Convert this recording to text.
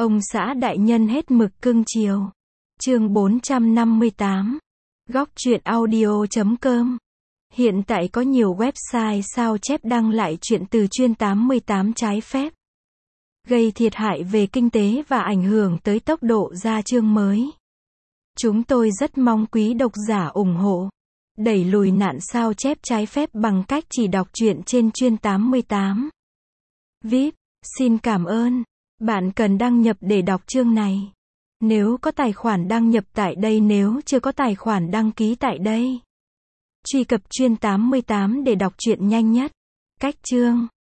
Ông xã đại nhân hết mực cưng chiều. Chương 458. Góc truyện audio.com. Hiện tại có nhiều website sao chép đăng lại chuyện từ Chuyên 88 trái phép, gây thiệt hại về kinh tế và ảnh hưởng tới tốc độ ra chương mới. Chúng tôi rất mong quý độc giả ủng hộ, đẩy lùi nạn sao chép trái phép bằng cách chỉ đọc truyện trên Chuyên 88. VIP, xin cảm ơn. Bạn cần đăng nhập để đọc chương này. Nếu có tài khoản đăng nhập tại đây, nếu chưa có tài khoản đăng ký tại đây. Truy cập Chuyên 88 để đọc truyện nhanh nhất. Cách chương